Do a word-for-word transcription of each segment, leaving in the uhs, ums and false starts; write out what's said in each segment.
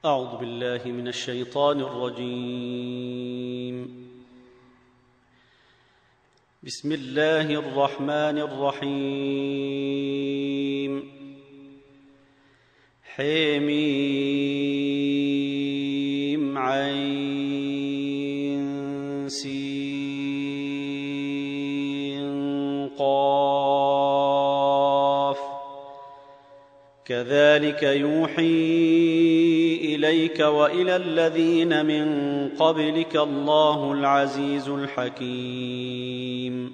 أعوذ بالله من الشيطان الرجيم. بسم الله الرحمن الرحيم. حميم عين سين قاف كذلك يوحي إليك وإلى الذين من قبلك الله العزيز الحكيم.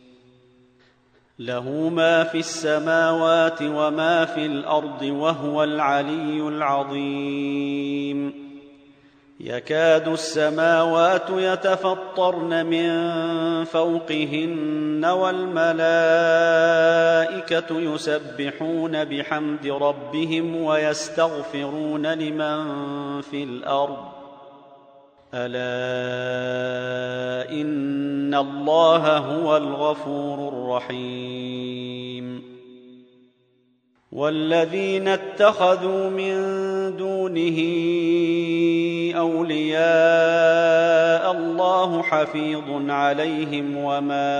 له ما في السماوات وما في الأرض وهو العلي العظيم. يكاد السماوات يتفطرن من فوقهن والملائكة يسبحون بحمد ربهم ويستغفرون لمن في الأرض ألا إن الله هو الغفور الرحيم. والذين اتخذوا من دونه أولياء الله حفيظ عليهم وما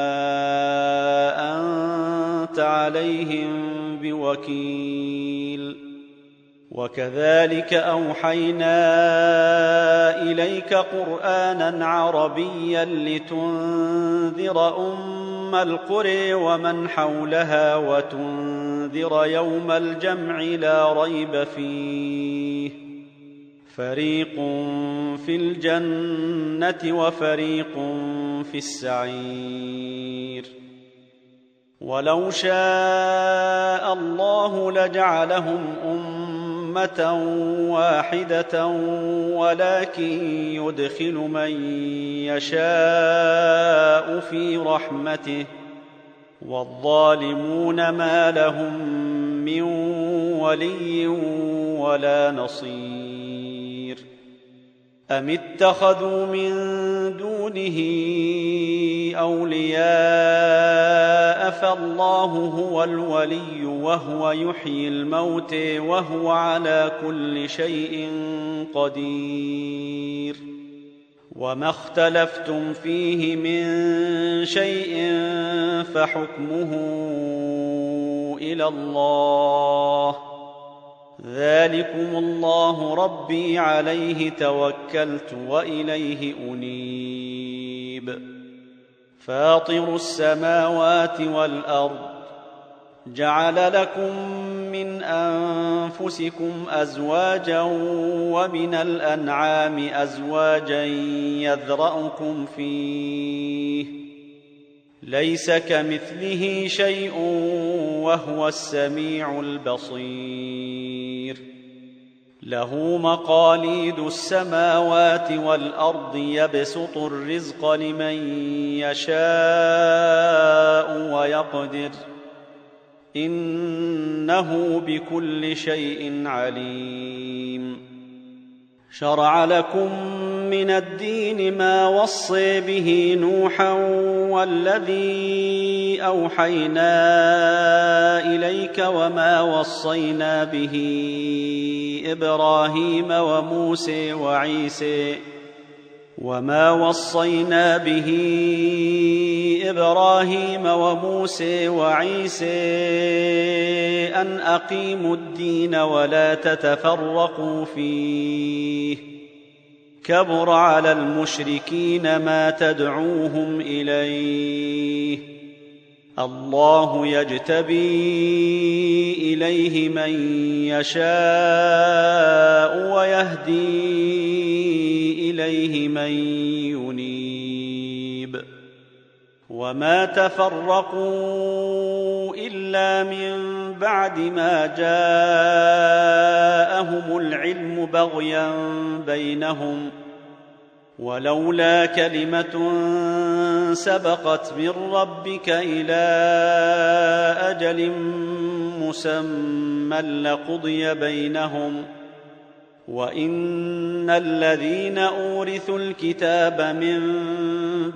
أنت عليهم بوكيل. وكذلك أوحينا إليك قرآنا عربيا لتنذر أم القرى ومن حولها وتنذر يوم الجمع لا ريب فيه فريق في الجنة وفريق في السعير. ولو شاء الله لجعلهم أمة واحدة ولكن يدخل من يشاء في رحمته والظالمون ما لهم من ولي ولا نصير. أم اتخذوا من دونه أولياء فالله هو الولي وهو يحيي الموتى وهو على كل شيء قدير. وما اختلفتم فيه من شيء فحكمه إلى الله ذلكم الله ربي عليه توكلت وإليه أنيب. فاطر السماوات والأرض جعل لكم من أنفسكم أزواجا ومن الأنعام أزواجا يذرأكم فيه ليس كمثله شيء وهو السميع البصير. له مقاليد السماوات والأرض يبسط الرزق لمن يشاء ويقدر إنه بكل شيء عليم. شرع لكم من الدين ما وصى به نوحا والذي أوحينا إليك وما وصينا به إبراهيم وموسى وعيسى وما وصينا به إبراهيم وموسى وعيسى أن أقيموا الدين ولا تتفرقوا فيه كبر على المشركين ما تدعوهم إليه. الله يجتبي إليه من يشاء ويهدي إليه من ينيب. وما تفرقوا إلا من بعد ما جاءهم العلم بغيا بينهم ولولا كلمة سبقت من ربك إلى أجل مسمى لقضي بينهم وإن الذين أورثوا الكتاب من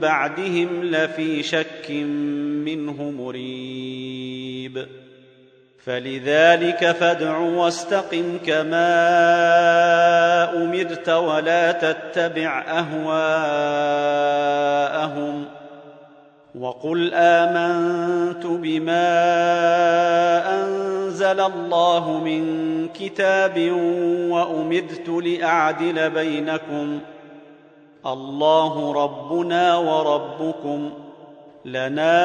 بعدهم لفي شك منه مريب. فلذلك فادع واستقم كما أمرت ولا تتبع أهواءهم وقل آمنت بما أنزل الله من كتاب وأمرت لأعدل بينكم الله ربنا وربكم لنا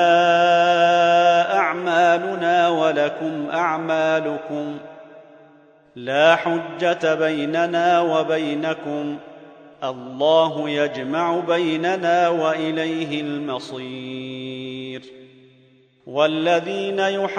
أعمالنا ولكم أعمالكم لا حجة بيننا وبينكم الله يجمع بيننا وإليه المصير والذين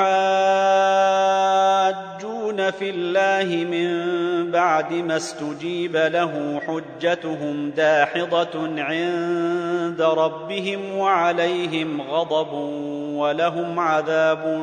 يحاجون في الله من بعد ما استجيب له حجتهم داحضة عند ربهم وعليهم غضب ولهم عذاب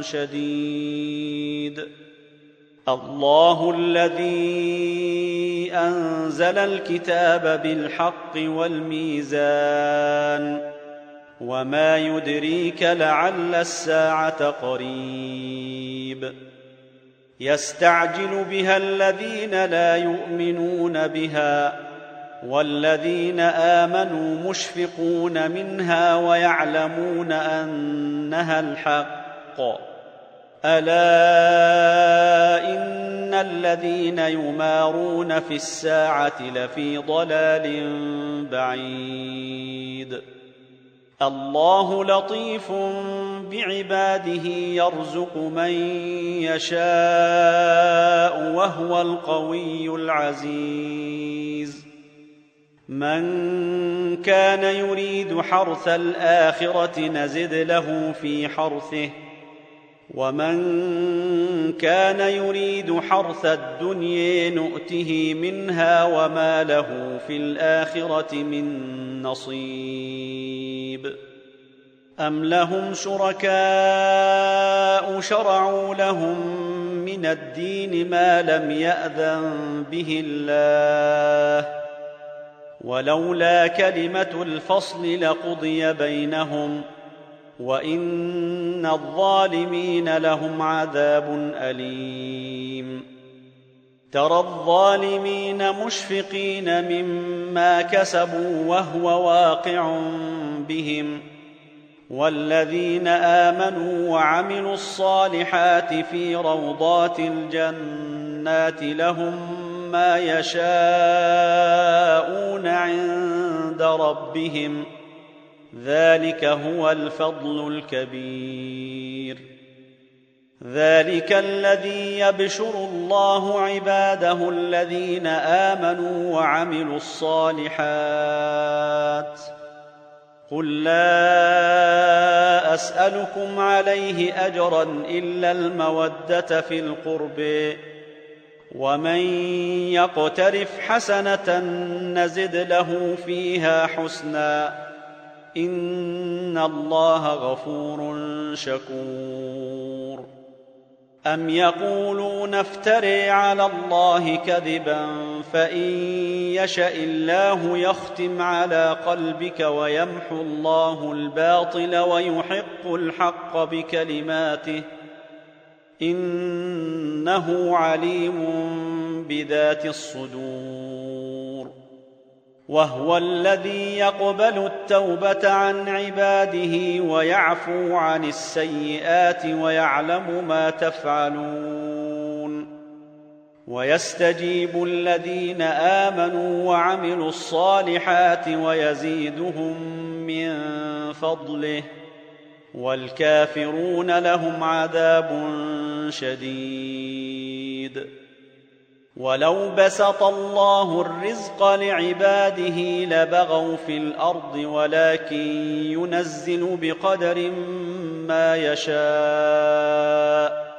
شديد الله الذي أنزل الكتاب بالحق والميزان وما يدريك لعل الساعة قريب يستعجل بها الذين لا يؤمنون بها والذين آمنوا مشفقون منها ويعلمون أنها الحق ألا إن الذين يمارون في الساعة لفي ضلال بعيد الله لطيف بعباده يرزق من يشاء وهو القوي العزيز من كان يريد حرث الآخرة نزد له في حرثه ومن كان يريد حرث الدنيا نؤته منها وما له في الآخرة من نصيب أم لهم شركاء شرعوا لهم من الدين ما لم يأذن به الله ولولا كلمة الفصل لقضي بينهم وإن الظالمين لهم عذاب أليم ترى الظالمين مشفقين مما كسبوا وهو واقع بهم والذين آمنوا وعملوا الصالحات في روضات الجنات لهم ما يشاءون عند ربهم ذلك هو الفضل الكبير ذلك الذي يبشر الله عباده الذين آمنوا وعملوا الصالحات قل لا أسألكم عليه أجرا إلا المودة في القرب ومن يقترف حسنة نزد له فيها حسنا إن الله غفور شكور أم يقولون افتري على الله كذبا فإن يشأ الله يختم على قلبك ويمحو الله الباطل ويحق الحق بكلماته إنه عليم بذات الصدور وهو الذي يقبل التوبة عن عباده ويعفو عن السيئات ويعلم ما تفعلون ويستجيب الذين آمنوا وعملوا الصالحات ويزيدهم من فضله والكافرون لهم عذاب شديد ولو بسط الله الرزق لعباده لبغوا في الأرض ولكن ينزل بقدر ما يشاء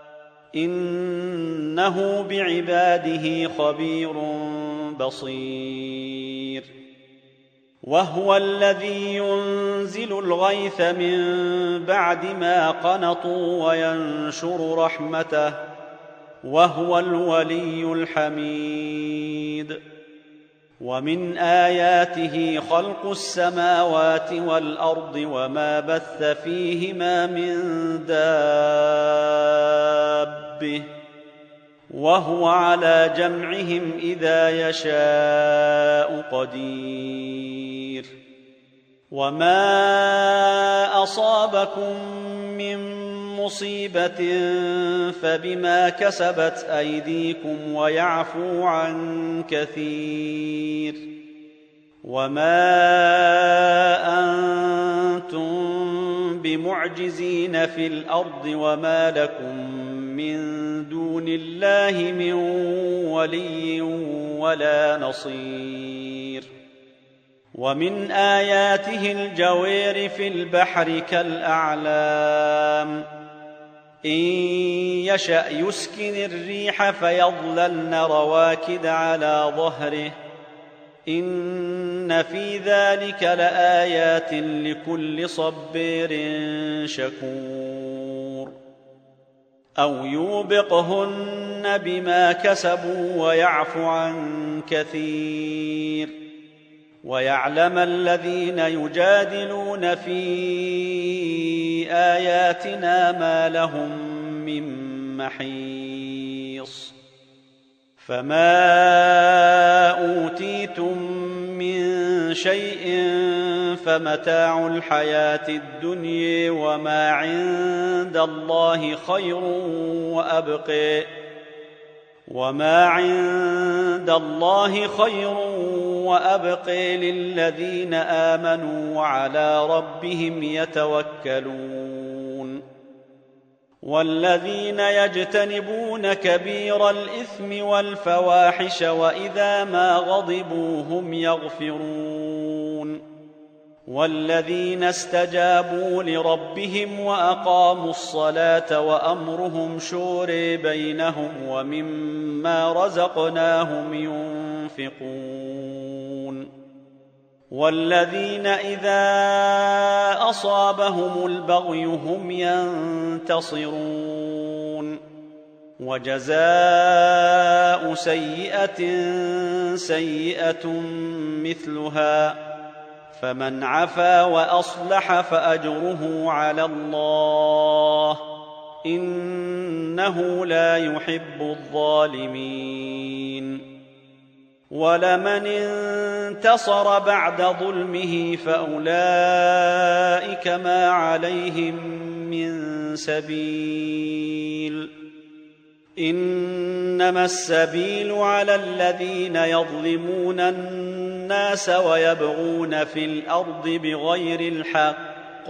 إنه بعباده خبير بصير وهو الذي ينزل الغيث من بعد ما قنطوا وينشر رحمته وهو الولي الحميد ومن آياته خلق السماوات والأرض وما بث فيهما من دابة وهو على جمعهم إذا يشاء قدير وما أصابكم من مصيبة فبما كسبت أيديكم ويعفو عن كثير وما أنتم بمعجزين في الأرض وما لكم من دون الله من ولي ولا نصير ومن آياته الجوير في البحر كالأعلام إن يشأ يسكن الريح فيظللن رواكد على ظهره إن في ذلك لآيات لكل صبير شكور أو يوبقهن بما كسبوا ويعفو عن كثير ويعلم الذين يجادلون في آياتنا ما لهم من محيص فما أوتيتم من شيء فمتاع الحياة الدنيا وما عند الله خير وأبقى وما عند الله خير وأبقى للذين آمنوا وعلى ربهم يتوكلون والذين يجتنبون كبير الإثم والفواحش وإذا ما غضبوا هم يغفرون والذين استجابوا لربهم وأقاموا الصلاة وأمرهم شورى بينهم ومما رزقناهم ينفقون والذين إذا أصابهم البغي هم ينتصرون وجزاء سيئة سيئة مثلها فمن عفا وأصلح فأجره على الله إنه لا يحب الظالمين ولمن انتصر بعد ظلمه فأولئك ما عليهم من سبيل إنما السبيل على الذين يظلمون الناس ويبغون في الأرض بغير الحق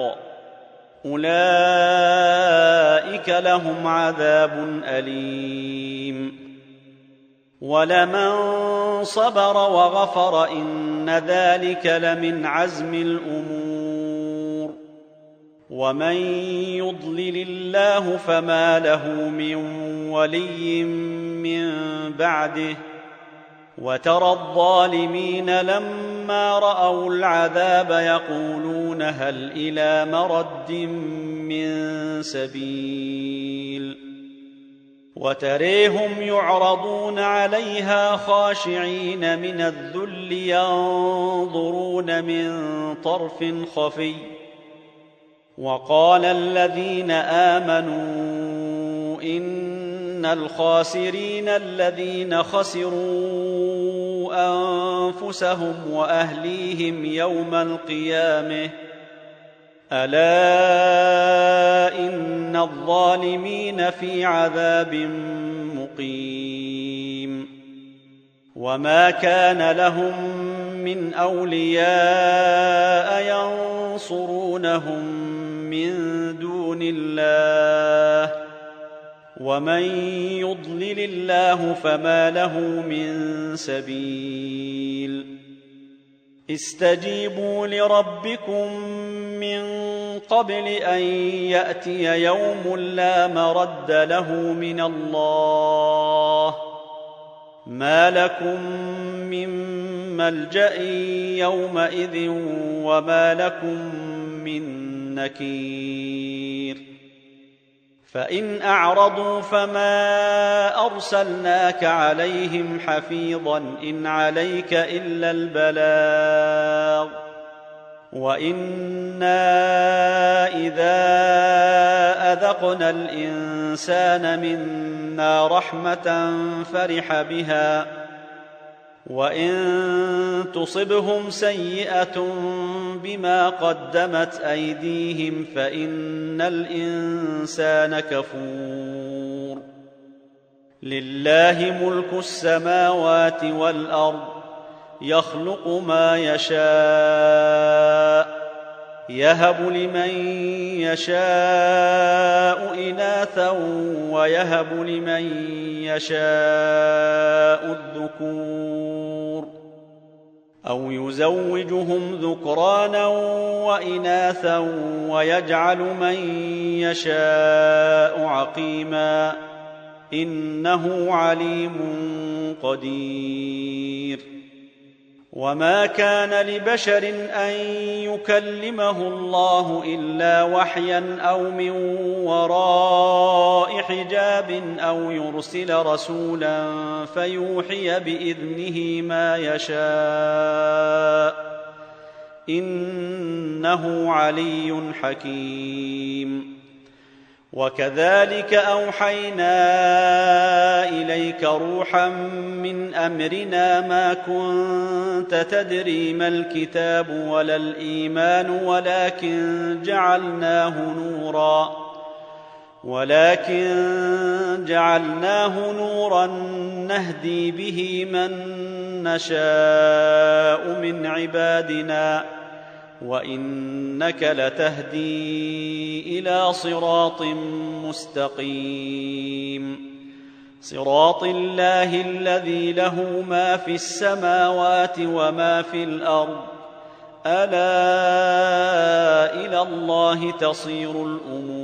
أولئك لهم عذاب أليم ولمن صبر وغفر إن ذلك لمن عزم الأمور ومن يضلل الله فما له من ولي من بعده وترى الظالمين لما رأوا العذاب يقولون هل إلى مرد من سبيل وتريهم يعرضون عليها خاشعين من الذل ينظرون من طرف خفي وقال الذين آمنوا إن الخاسرين الذين خسروا أنفسهم وأهليهم يوم القيامة ألا إن الظالمين في عذاب مقيم وما كان لهم من أولياء ينصرونهم من دون الله ومن يضلل الله فما له من سبيل استجيبوا لربكم من قبل أن يأتي يوم لا مرد له من الله ما لكم من ملجأ يومئذ وما لكم من نكير فإن أعرضوا فما أرسلناك عليهم حفيظا إن عليك إلا البلاغ وإنا إذا أذقنا الإنسان منا رحمة فرح بها وإن تصبهم سيئة بما قدمت أيديهم فإن الإنسان كفور لله ملك السماوات والأرض يخلق ما يشاء يهب لمن يشاء إناثا ويهب لمن يشاء الذكور أو يزوجهم ذكرانا وإناثا ويجعل من يشاء عقيما إنه عليم قدير وما كان لبشر أن يكلمه الله إلا وحيا أو من وراء حجاب أو يرسل رسولا فيوحي بإذنه ما يشاء إنه علي حكيم وكذلك أوحينا إليك روحا من أمرنا ما كنت تدري ما الكتاب ولا الإيمان ولكن جعلناه نورا ولكن جعلناه نورا نهدي به من نشاء من عبادنا وإنك لتهدي إلى صراط مستقيم صراط الله الذي له ما في السماوات وما في الأرض ألا إلى الله تصير الأمور